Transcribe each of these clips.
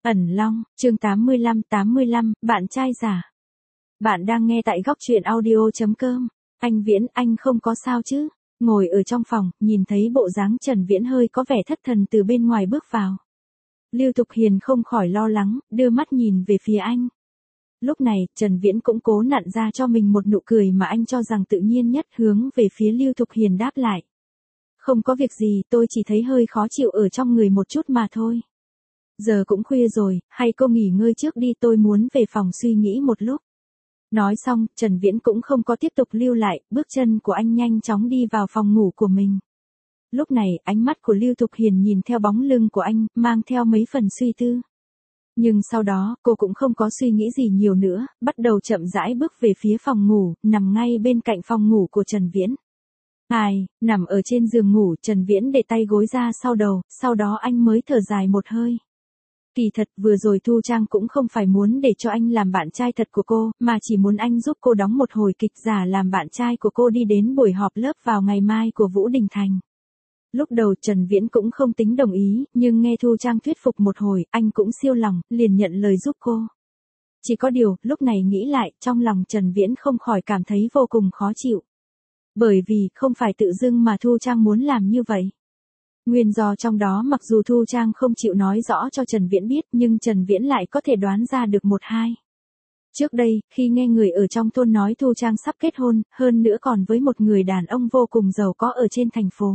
Ẩn Long, chương 85, bạn trai giả. Bạn đang nghe tại góc truyện audio.com. Anh Viễn, anh không có sao chứ? Ngồi ở trong phòng, nhìn thấy bộ dáng Trần Viễn hơi có vẻ thất thần từ bên ngoài bước vào. Lưu Thục Hiền không khỏi lo lắng, đưa mắt nhìn về phía anh. Lúc này, Trần Viễn cũng cố nặn ra cho mình một nụ cười mà anh cho rằng tự nhiên nhất, hướng về phía Lưu Thục Hiền đáp lại. Không có việc gì, tôi chỉ thấy hơi khó chịu ở trong người một chút mà thôi. Giờ cũng khuya rồi, hay cô nghỉ ngơi trước đi, tôi muốn về phòng suy nghĩ một lúc. Nói xong, Trần Viễn cũng không có tiếp tục lưu lại, bước chân của anh nhanh chóng đi vào phòng ngủ của mình. Lúc này, ánh mắt của Lưu Thục Hiền nhìn theo bóng lưng của anh, mang theo mấy phần suy tư. Nhưng sau đó, cô cũng không có suy nghĩ gì nhiều nữa, bắt đầu chậm rãi bước về phía phòng ngủ, nằm ngay bên cạnh phòng ngủ của Trần Viễn. Nằm ở trên giường ngủ, Trần Viễn để tay gối ra sau đầu, sau đó anh mới thở dài một hơi. Kỳ thật vừa rồi Thu Trang cũng không phải muốn để cho anh làm bạn trai thật của cô, mà chỉ muốn anh giúp cô đóng một hồi kịch giả làm bạn trai của cô đi đến buổi họp lớp vào ngày mai của Vũ Đình Thành. Lúc đầu Trần Viễn cũng không tính đồng ý, nhưng nghe Thu Trang thuyết phục một hồi, anh cũng siêu lòng, liền nhận lời giúp cô. Chỉ có điều, lúc này nghĩ lại, trong lòng Trần Viễn không khỏi cảm thấy vô cùng khó chịu. Bởi vì, không phải tự dưng mà Thu Trang muốn làm như vậy. Nguyên do trong đó mặc dù Thu Trang không chịu nói rõ cho Trần Viễn biết, nhưng Trần Viễn lại có thể đoán ra được một hai. Trước đây, khi nghe người ở trong thôn nói Thu Trang sắp kết hôn, hơn nữa còn với một người đàn ông vô cùng giàu có ở trên thành phố.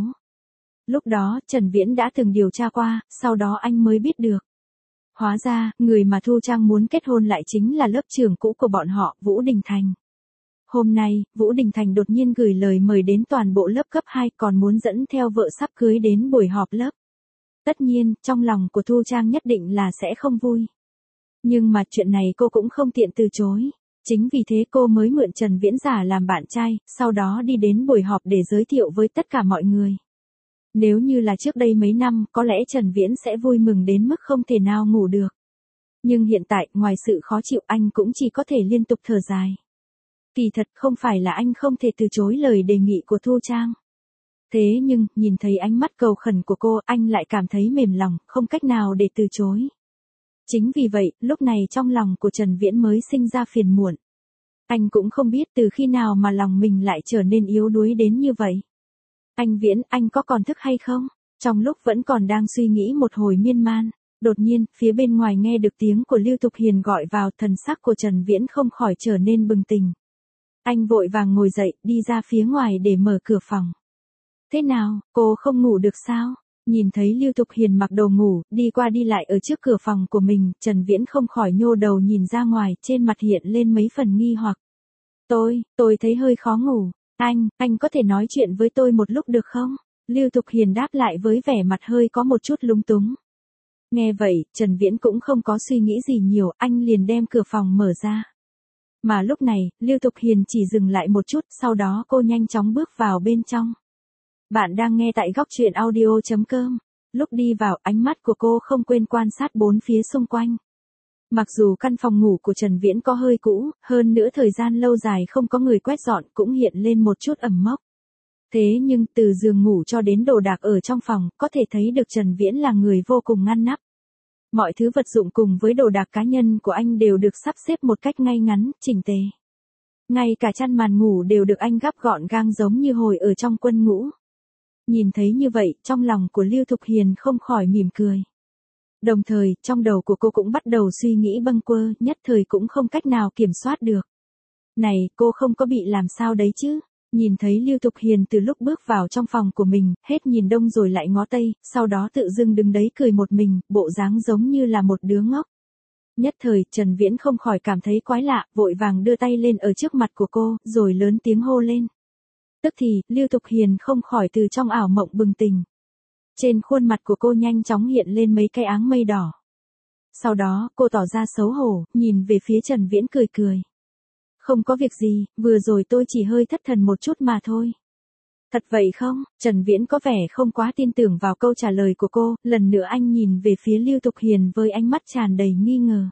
Lúc đó, Trần Viễn đã từng điều tra qua, sau đó anh mới biết được. Hóa ra, người mà Thu Trang muốn kết hôn lại chính là lớp trưởng cũ của bọn họ, Vũ Đình Thành. Hôm nay, Vũ Đình Thành đột nhiên gửi lời mời đến toàn bộ lớp cấp 2, còn muốn dẫn theo vợ sắp cưới đến buổi họp lớp. Tất nhiên, trong lòng của Thu Trang nhất định là sẽ không vui. Nhưng mà chuyện này cô cũng không tiện từ chối. Chính vì thế cô mới mượn Trần Viễn giả làm bạn trai, sau đó đi đến buổi họp để giới thiệu với tất cả mọi người. Nếu như là trước đây mấy năm, có lẽ Trần Viễn sẽ vui mừng đến mức không thể nào ngủ được. Nhưng hiện tại, ngoài sự khó chịu, anh cũng chỉ có thể liên tục thở dài. Kỳ thật không phải là anh không thể từ chối lời đề nghị của Thu Trang. Thế nhưng, nhìn thấy ánh mắt cầu khẩn của cô, anh lại cảm thấy mềm lòng, không cách nào để từ chối. Chính vì vậy, lúc này trong lòng của Trần Viễn mới sinh ra phiền muộn. Anh cũng không biết từ khi nào mà lòng mình lại trở nên yếu đuối đến như vậy. Anh Viễn, anh có còn thức hay không? Trong lúc vẫn còn đang suy nghĩ một hồi miên man, đột nhiên, phía bên ngoài nghe được tiếng của Lưu Thục Hiền gọi vào, thần sắc của Trần Viễn không khỏi trở nên bừng tỉnh. Anh vội vàng ngồi dậy, đi ra phía ngoài để mở cửa phòng. Thế nào, cô không ngủ được sao? Nhìn thấy Lưu Thục Hiền mặc đồ ngủ, đi qua đi lại ở trước cửa phòng của mình, Trần Viễn không khỏi nhô đầu nhìn ra ngoài, trên mặt hiện lên mấy phần nghi hoặc. Tôi thấy hơi khó ngủ. Anh có thể nói chuyện với tôi một lúc được không? Lưu Thục Hiền đáp lại với vẻ mặt hơi có một chút lúng túng. Nghe vậy, Trần Viễn cũng không có suy nghĩ gì nhiều, anh liền đem cửa phòng mở ra. Mà lúc này, Lưu Thục Hiền chỉ dừng lại một chút, sau đó cô nhanh chóng bước vào bên trong. Bạn đang nghe tại góc truyện audio.com. Lúc đi vào, ánh mắt của cô không quên quan sát bốn phía xung quanh. Mặc dù căn phòng ngủ của Trần Viễn có hơi cũ, hơn nữa thời gian lâu dài không có người quét dọn cũng hiện lên một chút ẩm mốc. Thế nhưng từ giường ngủ cho đến đồ đạc ở trong phòng, có thể thấy được Trần Viễn là người vô cùng ngăn nắp. Mọi thứ vật dụng cùng với đồ đạc cá nhân của anh đều được sắp xếp một cách ngay ngắn, chỉnh tề. Ngay cả chăn màn ngủ đều được anh gắp gọn gàng giống như hồi ở trong quân ngũ. Nhìn thấy như vậy, trong lòng của Lưu Thục Hiền không khỏi mỉm cười. Đồng thời, trong đầu của cô cũng bắt đầu suy nghĩ bâng quơ, nhất thời cũng không cách nào kiểm soát được. Này, cô không có bị làm sao đấy chứ? Nhìn thấy Lưu Thục Hiền từ lúc bước vào trong phòng của mình, hết nhìn đông rồi lại ngó tây, sau đó tự dưng đứng đấy cười một mình, bộ dáng giống như là một đứa ngốc. Nhất thời, Trần Viễn không khỏi cảm thấy quái lạ, vội vàng đưa tay lên ở trước mặt của cô, rồi lớn tiếng hô lên. Tức thì, Lưu Thục Hiền không khỏi từ trong ảo mộng bừng tỉnh. Trên khuôn mặt của cô nhanh chóng hiện lên mấy cái áng mây đỏ. Sau đó, cô tỏ ra xấu hổ, nhìn về phía Trần Viễn cười cười. Không có việc gì, vừa rồi tôi chỉ hơi thất thần một chút mà thôi. Thật vậy không? Trần Viễn có vẻ không quá tin tưởng vào câu trả lời của cô, lần nữa anh nhìn về phía Lưu Thục Hiền với ánh mắt tràn đầy nghi ngờ.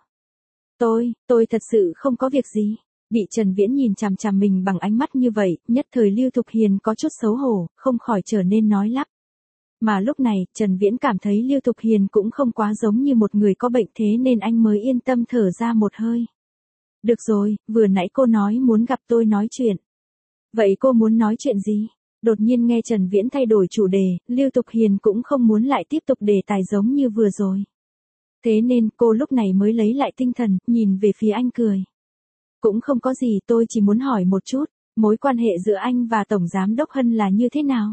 Tôi thật sự không có việc gì. Bị Trần Viễn nhìn chằm chằm mình bằng ánh mắt như vậy, nhất thời Lưu Thục Hiền có chút xấu hổ, không khỏi trở nên nói lắp. Mà lúc này, Trần Viễn cảm thấy Lưu Thục Hiền cũng không quá giống như một người có bệnh, thế nên anh mới yên tâm thở ra một hơi. Được rồi, vừa nãy cô nói muốn gặp tôi nói chuyện. Vậy cô muốn nói chuyện gì? Đột nhiên nghe Trần Viễn thay đổi chủ đề, Lưu Thục Hiền cũng không muốn lại tiếp tục đề tài giống như vừa rồi. Thế nên cô lúc này mới lấy lại tinh thần, nhìn về phía anh cười. Cũng không có gì, tôi chỉ muốn hỏi một chút, mối quan hệ giữa anh và Tổng Giám Đốc Hân là như thế nào?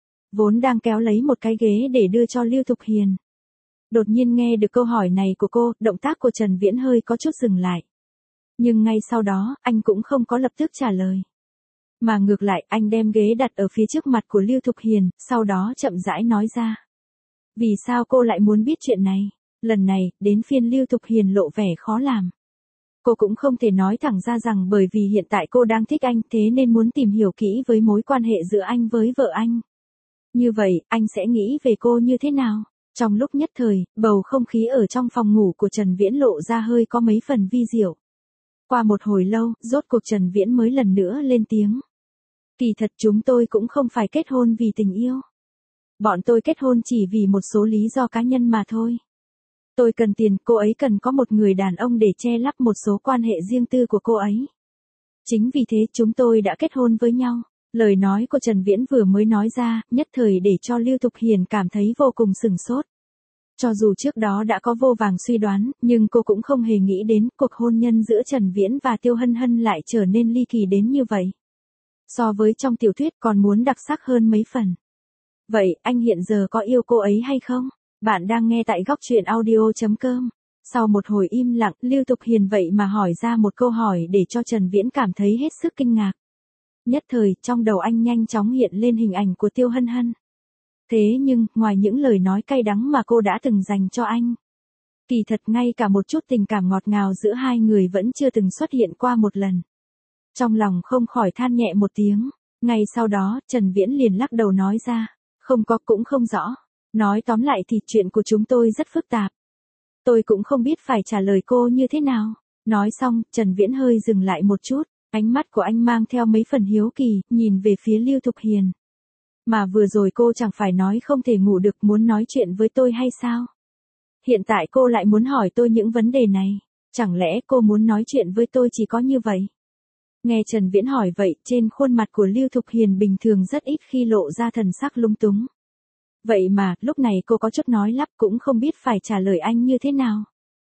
Vốn đang kéo lấy một cái ghế để đưa cho Lưu Thục Hiền. Đột nhiên nghe được câu hỏi này của cô, động tác của Trần Viễn hơi có chút dừng lại. Nhưng ngay sau đó, anh cũng không có lập tức trả lời. Mà ngược lại, anh đem ghế đặt ở phía trước mặt của Lưu Thục Hiền, sau đó chậm rãi nói ra. Vì sao cô lại muốn biết chuyện này? Lần này, đến phiên Lưu Thục Hiền lộ vẻ khó làm. Cô cũng không thể nói thẳng ra rằng bởi vì hiện tại cô đang thích anh, thế nên muốn tìm hiểu kỹ với mối quan hệ giữa anh với vợ anh. Như vậy, anh sẽ nghĩ về cô như thế nào? Trong lúc nhất thời, bầu không khí ở trong phòng ngủ của Trần Viễn lộ ra hơi có mấy phần vi diệu. Qua một hồi lâu, rốt cuộc Trần Viễn mới lần nữa lên tiếng. Kỳ thật chúng tôi cũng không phải kết hôn vì tình yêu. Bọn tôi kết hôn chỉ vì một số lý do cá nhân mà thôi. Tôi cần tiền, cô ấy cần có một người đàn ông để che lấp một số quan hệ riêng tư của cô ấy. Chính vì thế chúng tôi đã kết hôn với nhau. Lời nói của Trần Viễn vừa mới nói ra, nhất thời để cho Lưu Thục Hiền cảm thấy vô cùng sửng sốt. Cho dù trước đó đã có vô vàng suy đoán, nhưng cô cũng không hề nghĩ đến cuộc hôn nhân giữa Trần Viễn và Tiêu Hân Hân lại trở nên ly kỳ đến như vậy. So với trong tiểu thuyết còn muốn đặc sắc hơn mấy phần. Vậy, anh hiện giờ có yêu cô ấy hay không? Bạn đang nghe tại góc truyện audio.com. Sau một hồi im lặng, Lưu Thục Hiền vậy mà hỏi ra một câu hỏi để cho Trần Viễn cảm thấy hết sức kinh ngạc. Nhất thời, trong đầu anh nhanh chóng hiện lên hình ảnh của Tiêu Hân Hân. Thế nhưng, ngoài những lời nói cay đắng mà cô đã từng dành cho anh, kỳ thật ngay cả một chút tình cảm ngọt ngào giữa hai người vẫn chưa từng xuất hiện qua một lần. Trong lòng không khỏi than nhẹ một tiếng. Ngay sau đó, Trần Viễn liền lắc đầu nói ra. Không có, cũng không rõ. Nói tóm lại thì chuyện của chúng tôi rất phức tạp. Tôi cũng không biết phải trả lời cô như thế nào. Nói xong, Trần Viễn hơi dừng lại một chút. Ánh mắt của anh mang theo mấy phần hiếu kỳ, nhìn về phía Lưu Thục Hiền. Mà vừa rồi cô chẳng phải nói không thể ngủ được, muốn nói chuyện với tôi hay sao? Hiện tại cô lại muốn hỏi tôi những vấn đề này. Chẳng lẽ cô muốn nói chuyện với tôi chỉ có như vậy? Nghe Trần Viễn hỏi vậy, trên khuôn mặt của Lưu Thục Hiền bình thường rất ít khi lộ ra thần sắc lung túng. Vậy mà, lúc này cô có chút nói lắp cũng không biết phải trả lời anh như thế nào.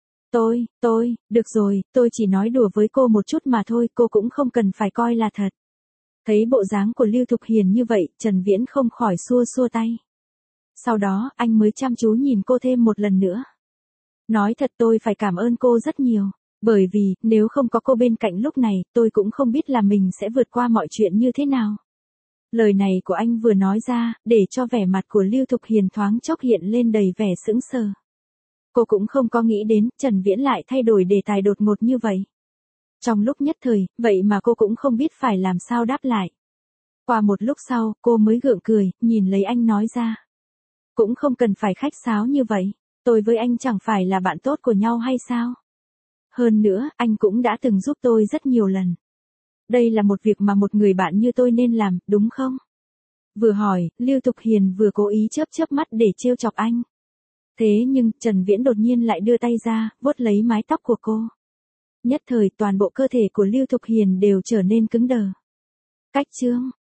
Được rồi, tôi chỉ nói đùa với cô một chút mà thôi, cô cũng không cần phải coi là thật. Thấy bộ dáng của Lưu Thục Hiền như vậy, Trần Viễn không khỏi xua xua tay. Sau đó, anh mới chăm chú nhìn cô thêm một lần nữa. Nói thật tôi phải cảm ơn cô rất nhiều. Bởi vì, nếu không có cô bên cạnh lúc này, tôi cũng không biết là mình sẽ vượt qua mọi chuyện như thế nào. Lời này của anh vừa nói ra, để cho vẻ mặt của Lưu Thục Hiền thoáng chốc hiện lên đầy vẻ sững sờ. Cô cũng không có nghĩ đến, Trần Viễn lại thay đổi đề tài đột ngột như vậy. Trong lúc nhất thời, vậy mà cô cũng không biết phải làm sao đáp lại. Qua một lúc sau, cô mới gượng cười, nhìn lấy anh nói ra. Cũng không cần phải khách sáo như vậy, tôi với anh chẳng phải là bạn tốt của nhau hay sao? Hơn nữa, anh cũng đã từng giúp tôi rất nhiều lần. Đây là một việc mà một người bạn như tôi nên làm, đúng không? Vừa hỏi, Lưu Thục Hiền vừa cố ý chớp chớp mắt để trêu chọc anh. Thế nhưng, Trần Viễn đột nhiên lại đưa tay ra, vuốt lấy mái tóc của cô. Nhất thời, toàn bộ cơ thể của Lưu Thục Hiền đều trở nên cứng đờ. Cách chương